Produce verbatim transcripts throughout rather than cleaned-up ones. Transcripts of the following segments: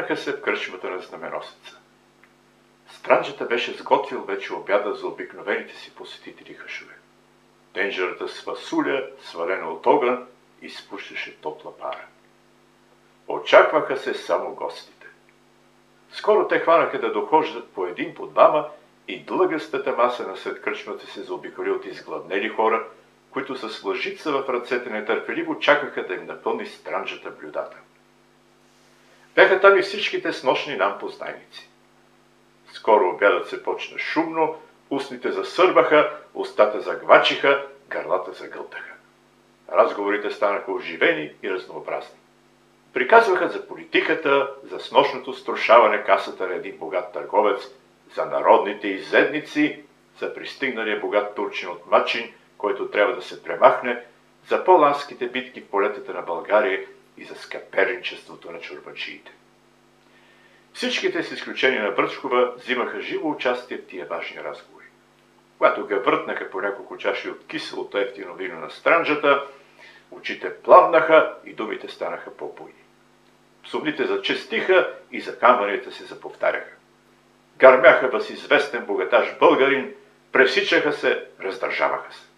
Седнаха се в кръчмата на знаменосеца. Странджата беше сготвил вече обяда за обикновените си посетители хъшове. Тенджерата с фасуля, свалена от огън, изпущаше топла пара. Очакваха се само гостите. Скоро те хванаха да дохождат по един, по двама и длъгъстата маса насред кръчмата се заобиколи от изгладнели хора, които с лъжица в ръцете нетърпеливо чакаха да им напълни Странджата блюдата. Бяха там и всичките снощни нам познайници. Скоро обядът се почна шумно, устните засърбаха, устата загвачиха, гърлата загълтаха. Разговорите станаха оживени и разнообразни. Приказваха за политиката, за снощното струшаване касата на един богат търговец, за народните изедници, за пристигналия богат турчин от Мачин, който трябва да се премахне, за по-ланските битки в полетата на България и за скъперничеството на чорбаджиите. Всичките, с изключение на Бръчкова, взимаха живо участие в тия важни разговори. Когато га въртнаха по няколко чаши от киселото ефтино вино на Странджата, очите пламнаха и думите станаха по-буйни. Псовните зачестиха и закамванията се заповтаряха. Гърмяха въз известен богаташ българин, пресичаха се, раздържаваха се.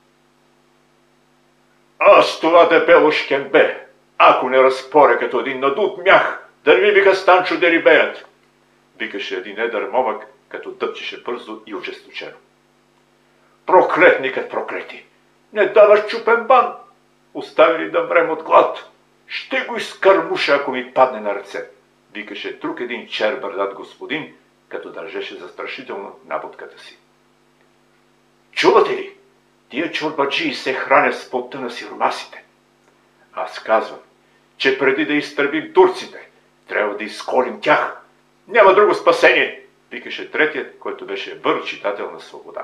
Аз това дебело шкембе, ако не разпоря като един надут мях, да не ми вика Станчо Дерибеят, викаше един едър момък, като дъпчеше бързо и ожесточено. Проклетникът проклети! Не даваш чупен бан! Остави ли да мрем от глад? Ще го изкърмуша, ако ми падне на ръце, викаше друг един чер бърдат господин, като държеше застрашително набодката си. Чувате ли? Тия чорбаджии се хранят с потта на сиромасите. Аз казвам, че преди да изтърбим турците, трябва да изколим тях. Няма друго спасение, викаше третият, който беше вър читател на свобода.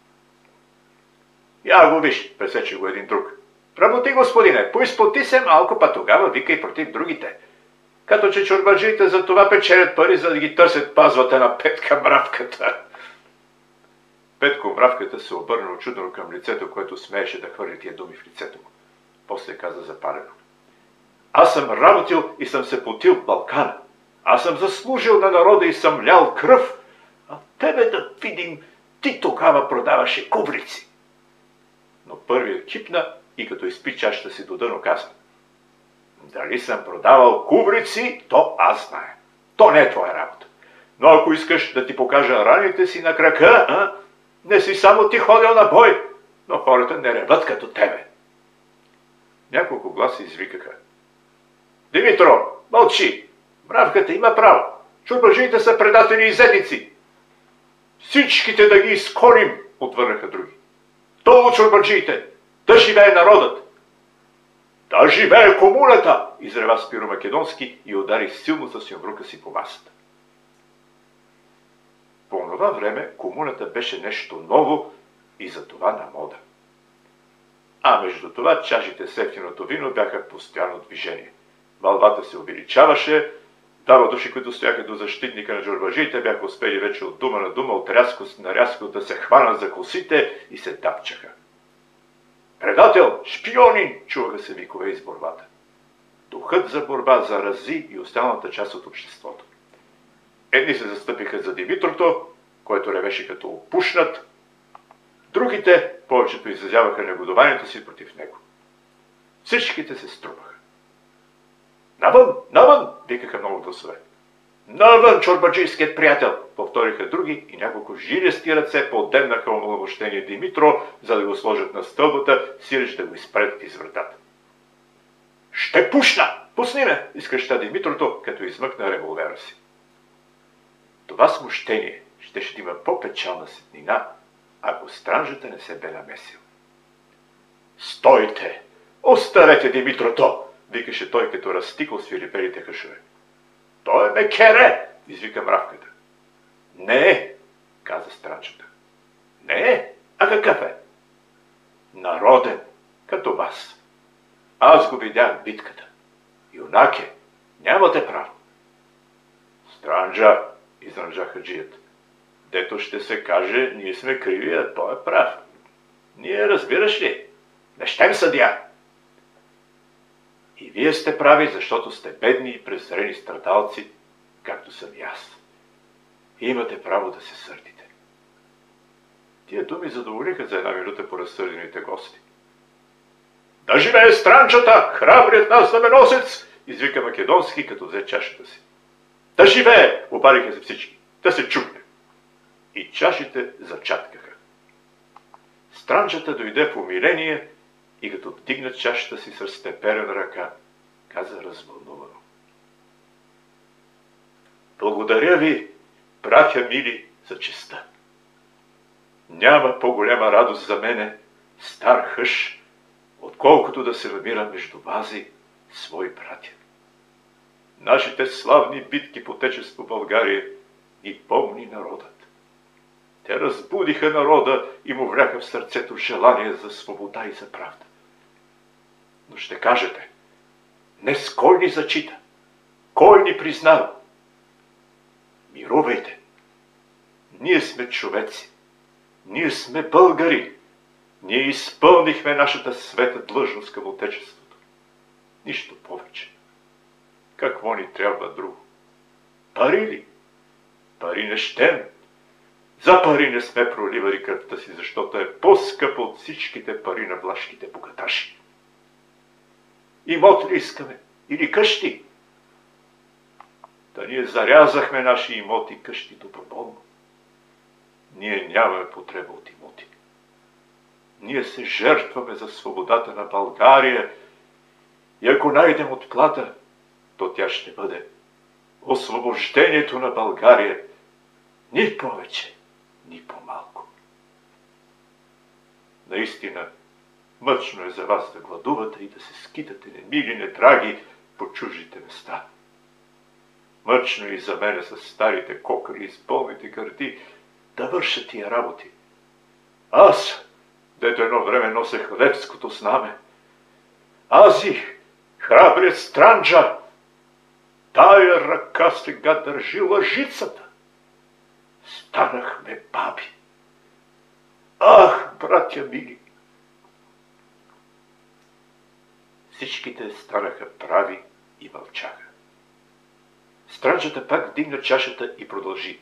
Я го виж, пресече го един друг. Работи, господине, поизпоти се малко, па тогава викай против другите. Като че чорбаджиите за това печелят пари, за да ги търсят пазвата на Петка Мравката. Петко Мравката се обърна очудено към лицето, което смееше да хвърли тия думи в лицето му. После каза запалено. Аз съм работил и съм се потил в Балкана. Аз съм заслужил на народа и съм лял кръв. А тебе да видим, ти тогава продаваше кубрици. Но първият кипна и като изпи чашата си до дъно каза. Дали съм продавал кубрици, то аз знае. То не е твоя работа. Но ако искаш да ти покажа раните си на крака, а? Не си само ти ходил на бой, но хората не реват като тебе. Няколко гласа извикаха. Димитро, мълчи! Мравката има право. Чорбаджиите са предатели и изедници. Всичките да ги изколим, отвърнаха други. Долу чорбаджиите! Да живее народът! Да живее комуната! Изрева Спиро Македонски и удари силно с юмрука си по масата. По това време комуната беше нещо ново и за това на мода. А между това чашите с ефтиното вино бяха в постоянно движение. Вълвата се увеличаваше, двама души, които стояха до защитника на чорбаджиите, бяха успели вече от дума на дума, от рязкост на рязкост да се хванат за косите и се тапчаха. Предател, шпионин, чуваха се викове из борбата. Духът за борба зарази и останалата част от обществото. Едни се застъпиха за Димитрото, който ревеше като опушнат. Другите, повечето изразяваха негодованието си против него. Всичките се струпаха. Навън, навън, викаха много гласове. Навън, чорбаджийският приятел, повториха други и няколко жилести ръце подемнаха омаловощения Димитро, за да го сложат на стълбата, сиреч да го изпредят из вратата. Ще пушна! Пусни ме! Изкръща Димитрото, като измъкна револвера си. Това смущение щеше да има по-печална сетнина, ако Странджата не се бе намесил. Стойте! Оставете Димитрото! Викаше той, като разтикал свирепелите хъшове. Той е мекере! Извика Мравката. Не е, каза Странджата. Не е? А какъв е? Народен, като вас. Аз го видях в битката. Юнак е, нямате право. Странджа, изръмжа хаджият. Дето ще се каже, ние сме криви, а той е прав. Ние, разбираш ли, не щем съдия. И вие сте прави, защото сте бедни и презрени страдалци, както съм и аз. И имате право да се сърдите. Тия думи задоволиха за една минута по разсърдените гости. Да живее Странджата, храбрият нас знаменосец, извика Македонски, като взе чашата си. Да живее, обадиха се всички, да се чукне. И чашите зачаткаха. Странджата дойде в умиление и като вдигна чашата си с разтеперена ръка, каза развълнувано. Благодаря ви, братя мили, за честа. Няма по-голяма радост за мене, стар хъш, отколкото да се намира между вази свои братя. Нашите славни битки по Отечество България ни помни народът. Те разбудиха народа и му вляха в сърцето желание за свобода и за правда. Но ще кажете, днес кой ни зачита? Кой ни признава? Мирувайте! Ние сме човеци. Ние сме българи. Ние изпълнихме нашата света длъжност към Отечеството. Нищо повече. Какво ни трябва друго? Пари ли? Пари не щем. За пари не сме проливали кръвта си, защото е по-скъпо от всичките пари на влашките богаташи. Имот ли искаме? Или къщи? Да ние зарязахме наши имоти и къщи доброволно. Ние нямаме потреба от имоти. Ние се жертваме за свободата на България и ако найдем отплата, то тя ще бъде освобождението на България, ни повече, ни по-малко. Наистина, мъчно е за вас да гладувате и да се скитате немили, недраги по чуждите места. Мъчно и за мене с старите кокали и с болните гърди да върша тия работи. Аз, дето едно време носех левското знаме, ази, храбрият Странджа, тая ръка сега държи лъжицата. Станахме баби. Ах, братя мили! Всичките станаха прави и мълчаха. Странджата пак вдигна чашата и продължи.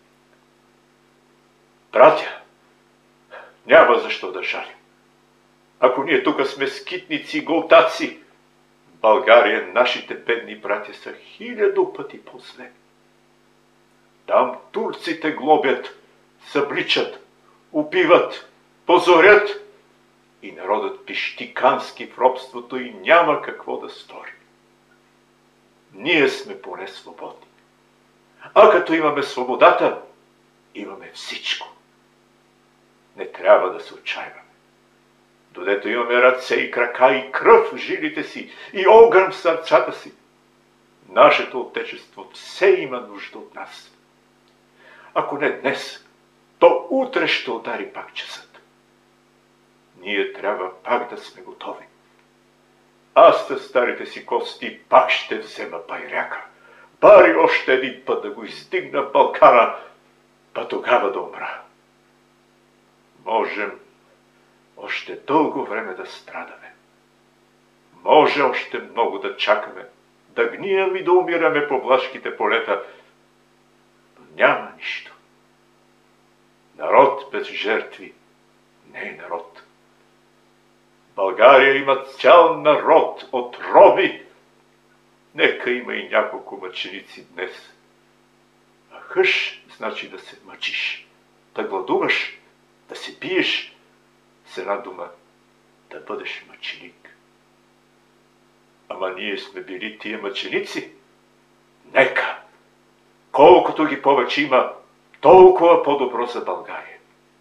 Братя, няма защо да жалим. Ако ние тук сме скитници и голтаци, в България нашите бедни братя са хилядо пъти по-зле. Там турците глобят, събличат, убиват, позорят и народът пищи кански в робството и няма какво да стори. Ние сме поне свободни. А като имаме свободата, имаме всичко. Не трябва да се отчаиваме. Додето имаме ръце и крака и кръв в жилите си и огън в сърцата си, нашето отечество все има нужда от нас. Ако не днес, то утре ще удари пак часът. Ние трябва пак да сме готови. Аз със старите си кости пак ще взема байряка. Бари още един път да го издигна в Балкана, па тогава да умра. Можем още дълго време да страдаме. Може още много да чакаме, да гнием и да умираме по влашките полета, но няма нищо. Народ без жертви не е народ. България има цял народ от роби. Нека има и няколко мъченици днес. А хъш значи да се мъчиш, да гладуваш, да се биеш, с една дума да бъдеш мъченик. Ама ние сме били тия мъченици. Нека, колкото ги повече има, толкова по-добро за България.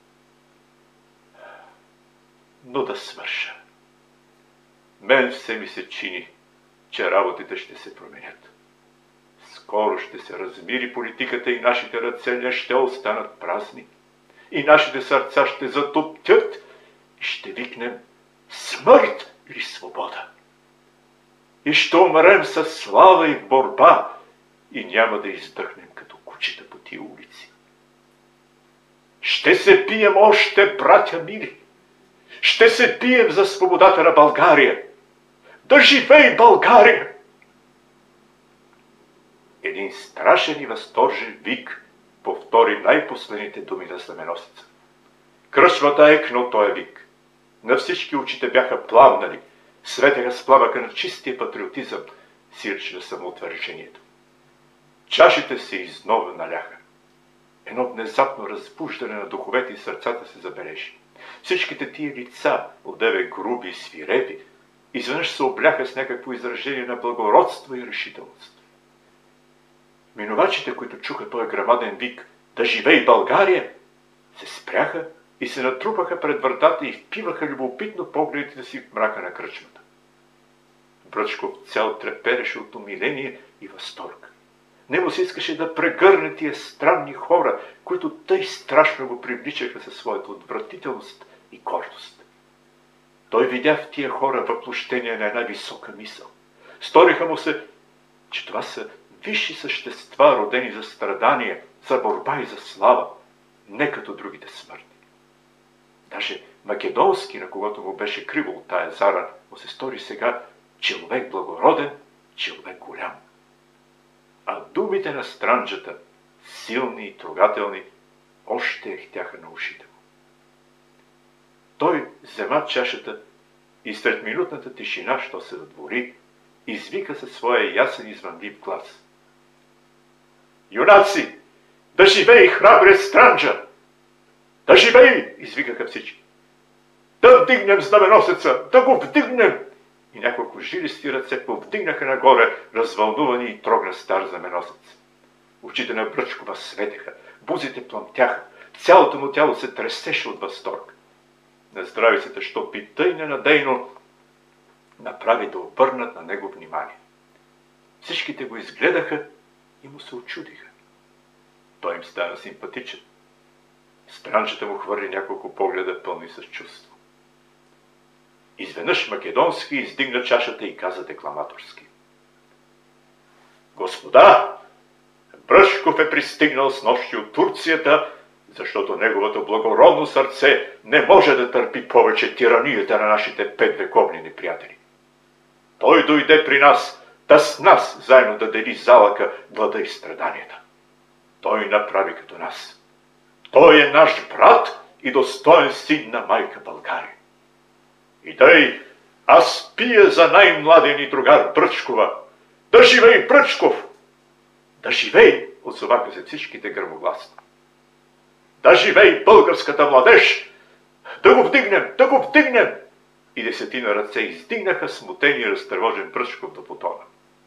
Но да свърша. Мен все ми се чини, че работите ще се променят. Скоро ще се размири политиката и нашите ръце не ще останат празни. И нашите сърца ще затоптят и ще викнем смърт или свобода. И ще умрем със слава и в борба и няма да издъхнем като кучета по тия улици. Ще се бием още, братя мили. Ще се бием за свободата на България. Да живей България! един страшен и възторжен вик повтори най-последните думи на знаменосеца. Кръчмата екна от този вик. На всички очите бяха пламнали, светеха с пламъка на чистия патриотизъм, сиреч на самоотвържението. Чашите се изнова наляха. Едно внезапно разбуждане на духовете и сърцата се забележи. Всичките тия лица, одеве груби и свирепи, изведнъж се обляха с някакво изражение на благородство и решителност. Минувачите, които чуха този грамаден вик «Да живей България!», се спряха и се натрупаха пред вратата и впиваха любопитно погледите си в мрака на кръчмата. Бръчков цял трепереше от умиление и възторг. Нему се искаше да прегърне тия странни хора, които тъй страшно го привличаха със своята отвратителност и гордост. Той видя в тия хора въплощение на една висока мисъл. Сториха му се, че това са висши същества, родени за страдание, за борба и за слава, не като другите смъртни. Даже Македонски, на когото му беше криво от тая зара, му се стори сега човек благороден, човек голям. А думите на Странджата, силни и трогателни, още ехтяха на ушите му. Той взема чашата и след минутната тишина, що се задвори, извика със своя ясен извънлив глас. Юнаци, да живей храбрият Странджа! Да живей! Извикаха всички. Да вдигнем знаменосеца! Да го вдигнем! И няколко жилисти ръце повдигнаха нагоре развълнувани и трогна стар знаменосец. Очите на Бръчкова светеха, бузите пламтяха, цялото му тяло се тресеше от възторг. Нездравиците, що пита и ненадейно, направи да обърнат на него внимание. Всичките го изгледаха и му се очудиха. Той им стана симпатичен. Странджата му хвърли няколко погледа пълни с чувство. Изведнъж Македонски издигна чашата и каза декламаторски. Господа, Бръчков е пристигнал с нощи от Турцията, защото неговото благородно сърце не може да търпи повече тиранията на нашите петвековни неприятели. Той дойде при нас, да с нас заедно да дели залъка, глада и страданията. Той направи като нас. Той е наш брат и достоен син на майка България. И тъй, аз пия за най-младия ни другар Бръчкова. Да живей Бръчков! Да живей! Отзоваха се всичките гръмогласно. Да живей българската младеж! Да го вдигнем! Да го вдигнем! И десетина ръце издигнаха смутен и разтревожен Бръчков до потона.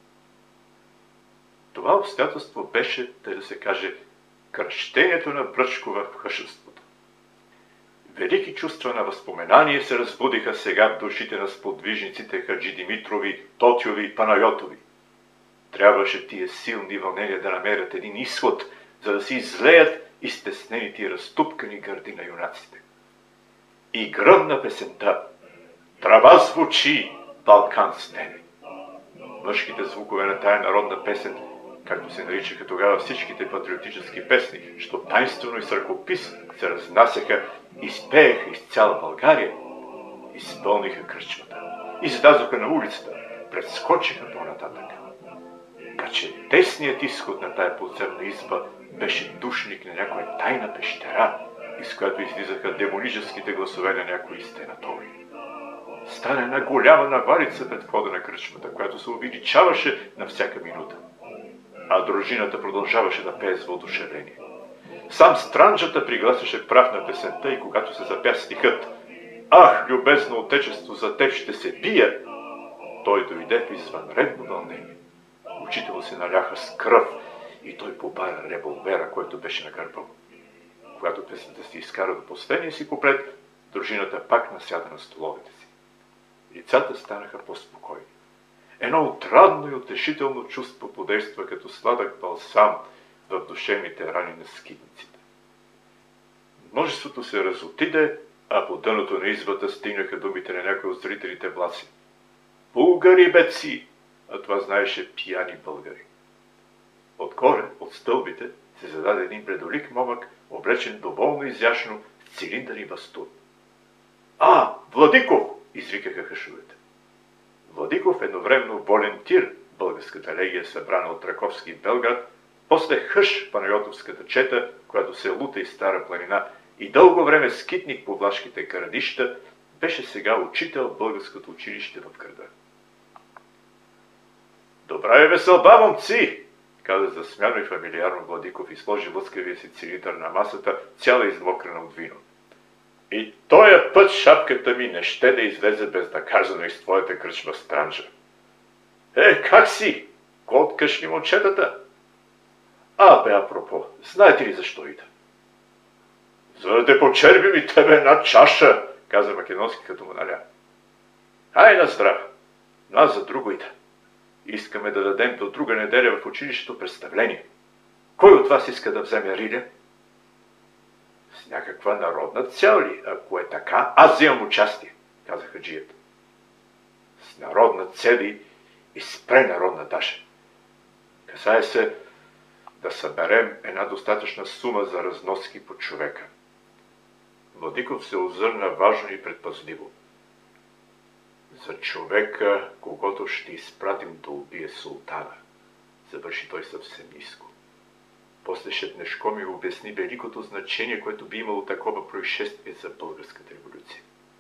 Това обстоятелство беше, тъй да се каже, кръщението на Бръчкова в хъшеството. Велики чувства на възпоменание се разбудиха сега в душите на сподвижниците Хаджи Димитрови, Тотьови и Панайотови. Трябваше тия силни вълнения да намерят един изход, за да се излеят изтеснените и разтупкани гърди на юнаците. И гръмна песента. Трава звучи, Балкан стене. Мъжките звукове на тая народна песен, както се наричаха тогава всичките патриотически песни, що тайнствено и с ръкопис се разнасяха и спееха из цяла България, изпълниха кръчмата, излязоха на улицата, предскочиха по-нататък. Така че тесният изход на тая подземна изба беше душник на някоя тайна пещера, из която излизаха демоническите гласове на някои стенатори. Стана една голяма навалица пред входа на кръчмата, която се увеличаваше на всяка минута. А дружината продължаваше да пее с въодушевление. Сам Странджата пригласяше прав на песента и когато се запя стихът «Ах, любезно отечество, за теб ще се бия!», той дойде в извънредно вълнение. Очите му се наляха с кръв и той побара револвера, който беше на гърба му. Когато песента се изкара до последния си куплет, дружината пак насяда на столовете си. Лицата станаха по-спокойни. Едно отрадно и утешително чувство подейства като сладък балсам в душевните рани на скитниците. Множеството се разотиде, а по дъното на избата стигнаха думите на някои от зрителите власи. Българи беци! А това знаеше пияни българи. Отгоре, от стълбите, се зададе един бледолик момък, облечен доволно изящно с цилиндър и бастун. А, Владиков! Извикаха хъшовете. Владиков едновременно волен тир, българската легия, събрана от Раковски и Белград, после Хъш, панайотовската чета, която се лута из Стара планина и дълго време скитник по влашките градища, беше сега учител в българското училище в града. Добра е веселба, момци, каза засмяно и фамилиарно Владиков и сложи лъскавия си цилиндър на масата, цяла измокрена от вино. И тоя път шапката ми не ще да излезе безнаказано из твоята кръчма Странджа. Е, как си? Ко откъшни момчетата? А, бе, апропо, знаете ли защо ида? За да те почерпим и тебе една чаша, каза Македонски, като му наля. Ай на здраве, но аз за друго ида. Искаме да дадем до друга неделя в училището представление. Кой от вас иска да вземе риля? С някаква народна цел ли? Ако е така, аз вземам участие, каза хаджият. С народна цели и с пренародна даже. Касае се да съберем една достатъчна сума за разноски по човека. Владиков се озърна важно и предпазливо. За човека, когото ще изпратим да убие султана, завърши той съвсем ниско. После Шепнешко ми обясни великото значение, което би имало такова происшествие за българската революция.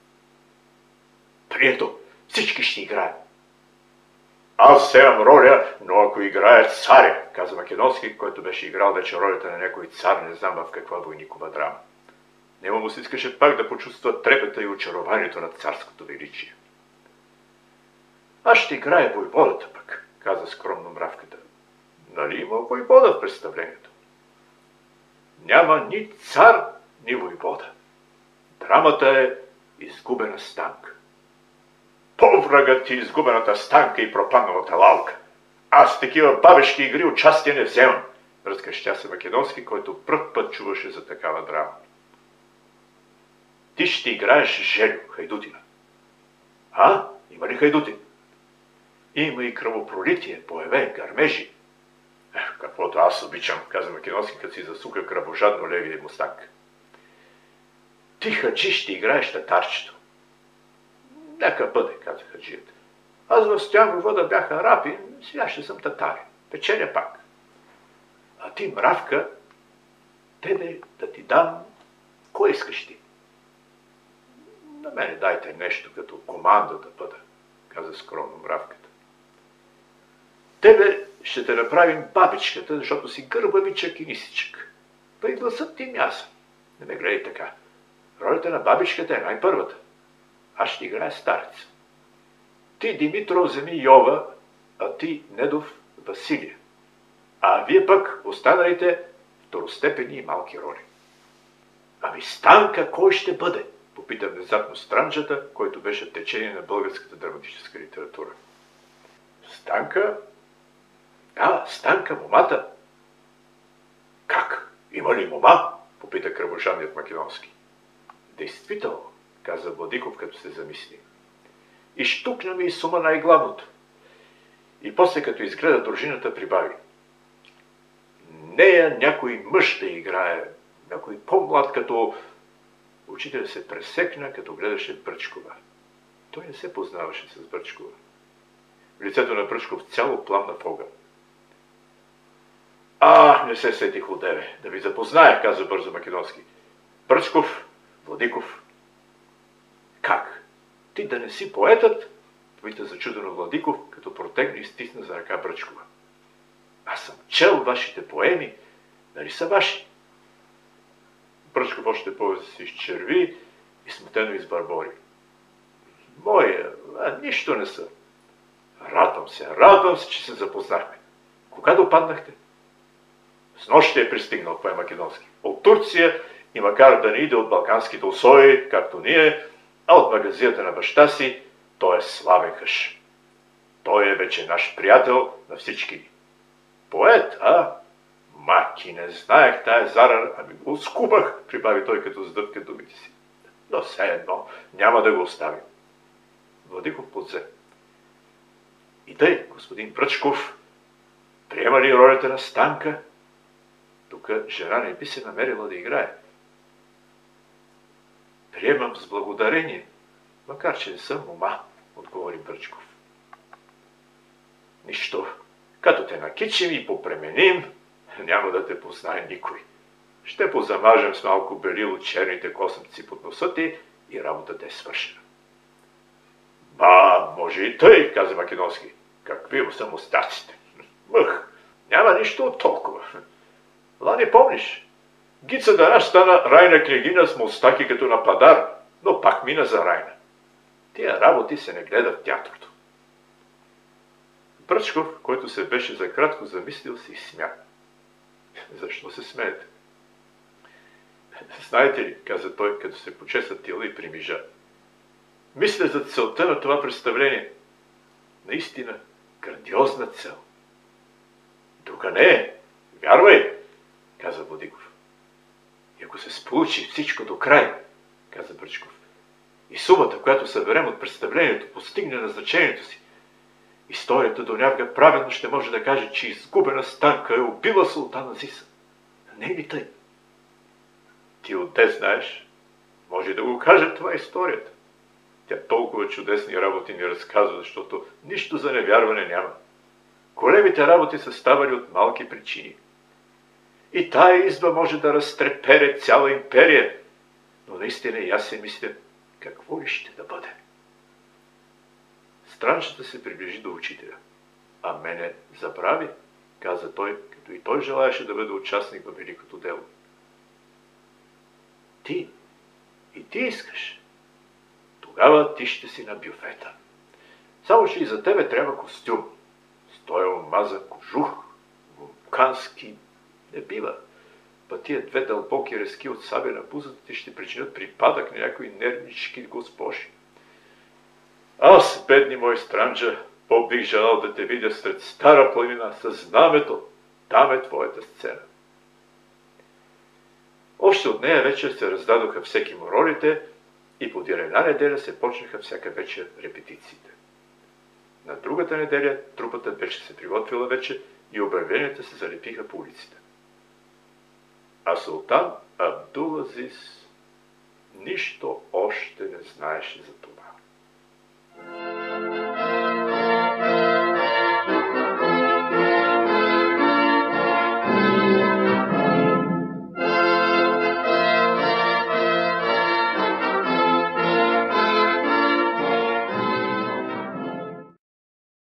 Прието, всички ще играят. Аз вземам роля, но ако играе царя, каза Македонски, който беше играл вече ролята на някой цар, не знам в каква войникова драма. Нема му се искаше пак да почувства трепета и очарованието на царското величие. Аз ще играя войводата пък, каза скромно мравката. Нали има войвода в представлението? Няма ни цар, ни войвода. Драмата е изгубена станка. Поврагът ти изгубената станка и пропадналата лалка. Аз такива бабешки игри участие не вземам, разкрещя се Македонски, който пръв път чуваше за такава драма. Ти ще играеш Желю, хайдутина. А? Има ли хайдутин? Има и кръвопролитие, боеве, гърмежи. Ех, каквото аз обичам, каза Македонски, като си засука кръвожадно левия мустак. Ти, хаджи, ще играеш татарчето. Нека бъде, каза хаджият. Аз в Стоян вода бях арапин, сега ще съм татарин. Печеля пак. А ти, мравка, тебе да ти дам, кой искаш ти? На мене дайте нещо като команда да бъда, каза скромно мравката. Тебе ще те направим бабичката, защото си гърбавичък и нисичък. Па и гласът ти мяса. Не ме гледай така. Ролята на бабичката е най-първата. Аз ще играя старец. Ти, Димитров, вземи Йова, а ти, Недов, Василия. А вие пък останалите второстепени и малки роли. Ами Станка кой ще бъде? Попита внезапно Странджата, който беше течение на българската драматическа литература. Станка? А, Станка, момата. Как? Има ли мома? Попита кръвожадният Македонски. Действително, каза Владиков, като се замисли. И щукна ми и сума най-главното. И после, като изгледа дружината, прибави. Нея някой мъж да играе, някой по-млад, като... Учителят се пресекна, като гледаше Бръчкова. Той не се познаваше с Бръчкова. В лицето на Бръчков цяло пламна в огън. А, не се сетих одеве. Да ви запозная, каза бързо Македонски. Бръчков, Владиков. Как? Ти да не си поетът? Попита зачудено Владиков, като протегна и стисна за ръка Бръчкова. Аз съм чел вашите поеми, нали са ваши? Бръчков още повече се изчерви и смутено избърбори. Моя, а, нищо не са. Радвам се, радвам се, че се запознахме. Кога допаднахте? С нощ е пристигнал, пое Македонски. От Турция и макар да не иде от балканските усои, както ние, а от магазията на баща си, той е славен хъш. Той е вече наш приятел на всички ни. Поет, а? Маки, не знаех тая зара, ами го скубах, прибави той, като сдъвка думите си. Но все едно, няма да го оставим. Владиков подзе. И тъй, господин Бръчков, приема ли ролята на Станка? Тук жена не би се намерила да играе. Приемам с благодарение, макар че не съм мома, отговори Бръчков. Нищо. Като те накичим и попременим, няма да те познае никой. Ще позамажем с малко белило черните косъмци под носа ти и работата е свършена. Ба, може и тъй, каза Македонски. Какви са мустаците? Мъх, няма нищо от толкова. Лани, помниш? Гица Дараш стана райна княгиня с мустаки като на падар, но пак мина за райна. Тия работи се не гледа в театрото. Бръчков, който се беше за кратко замислил, се изсмя. Защо се смеете? Знаете ли, каза той, като се почеса тила и примижа. Мисля за целта на това представление. Наистина, грандиозна цел. Друга не е. Вярвай, каза Владиков. И ако се сполучи всичко до край, каза Бръчков, и сумата, която съберем от представлението, постигне назначението си, историята до някога правилно ще може да каже, че изгубена Станка е убила султана Зиса. Не е ли тъй? Ти отде знаеш? Може да го каже това историята. Тя толкова чудесни работи ни разказва, защото нищо за невярване няма. Големите работи са ставали от малки причини. И тая изба може да разтрепере цяла империя, но наистина и аз се мисля, какво ли ще да бъде. Странчата се приближи до учителя. А мене забрави, каза той, като и той желаеше да бъде участник във великото дело. Ти, и ти искаш. Тогава ти ще си на бюфета. Само че и за тебе трябва костюм. Стоя омазан кожух, вулкански, не бива. Па тия две дълбоки резки от сабя на пузата ти ще причинят припадък на някои нервнички госпожи. Аз, бедни мой Странджа, по-бих желал да те видя сред стара планина със знамето. Там е твоята сцена. Още от нея вечер се раздадоха всеки му ролите и подир една неделя се почнаха всяка вечер репетициите. На другата неделя трупата беше се приготвила вече и обявленията се залепиха по улиците. А султан Абдул Азиз нищо още не знаеше за това.